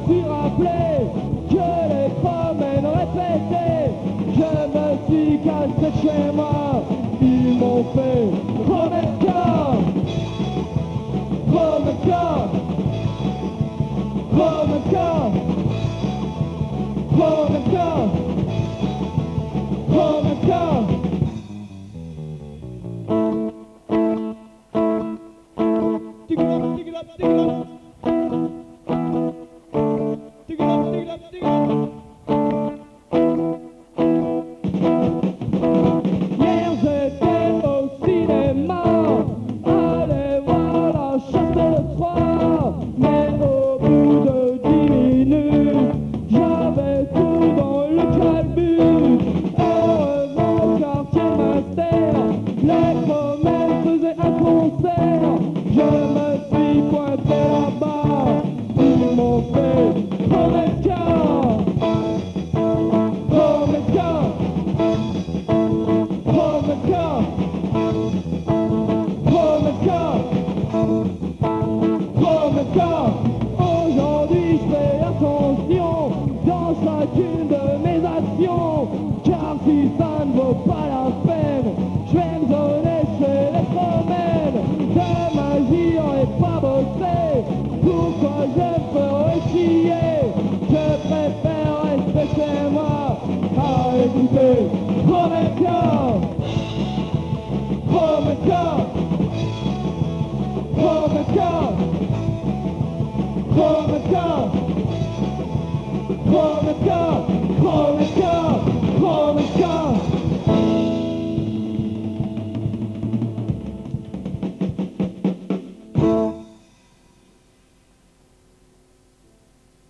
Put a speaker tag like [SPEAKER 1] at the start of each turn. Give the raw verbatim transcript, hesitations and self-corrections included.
[SPEAKER 1] suis rappelé que les promènes répétées. Je me suis cassé chez moi, ils m'ont fait promettre corps, promettre corps, promettre corps, promettre corps, promettre corps. Dig it up, dig it up, dig it up. Dig it up, dig it up, dig it up. Hier j'étais au cinéma, allez voir la chasse de Troie. Mais au bout de dix minutes, j'avais tout dans le calbut. Heureusement quartier Master, les comètes faisaient un concert. Je me suis pointé là-bas, ils m'ont fait promettre corps, promettre corps, promettre corps, promettre corps, promettre corps. Aujourd'hui je fais attention dans chacune de mes actions, car si ça ne vaut pas la peine, je vais me donner chez les promènes. De magie on n'est pas bossé, pourquoi je ferais chier? Je préfère rester chez moi à écouter promettre corps, promettre corps, promettre corps, promettre corps, promettre corps, promettre corps.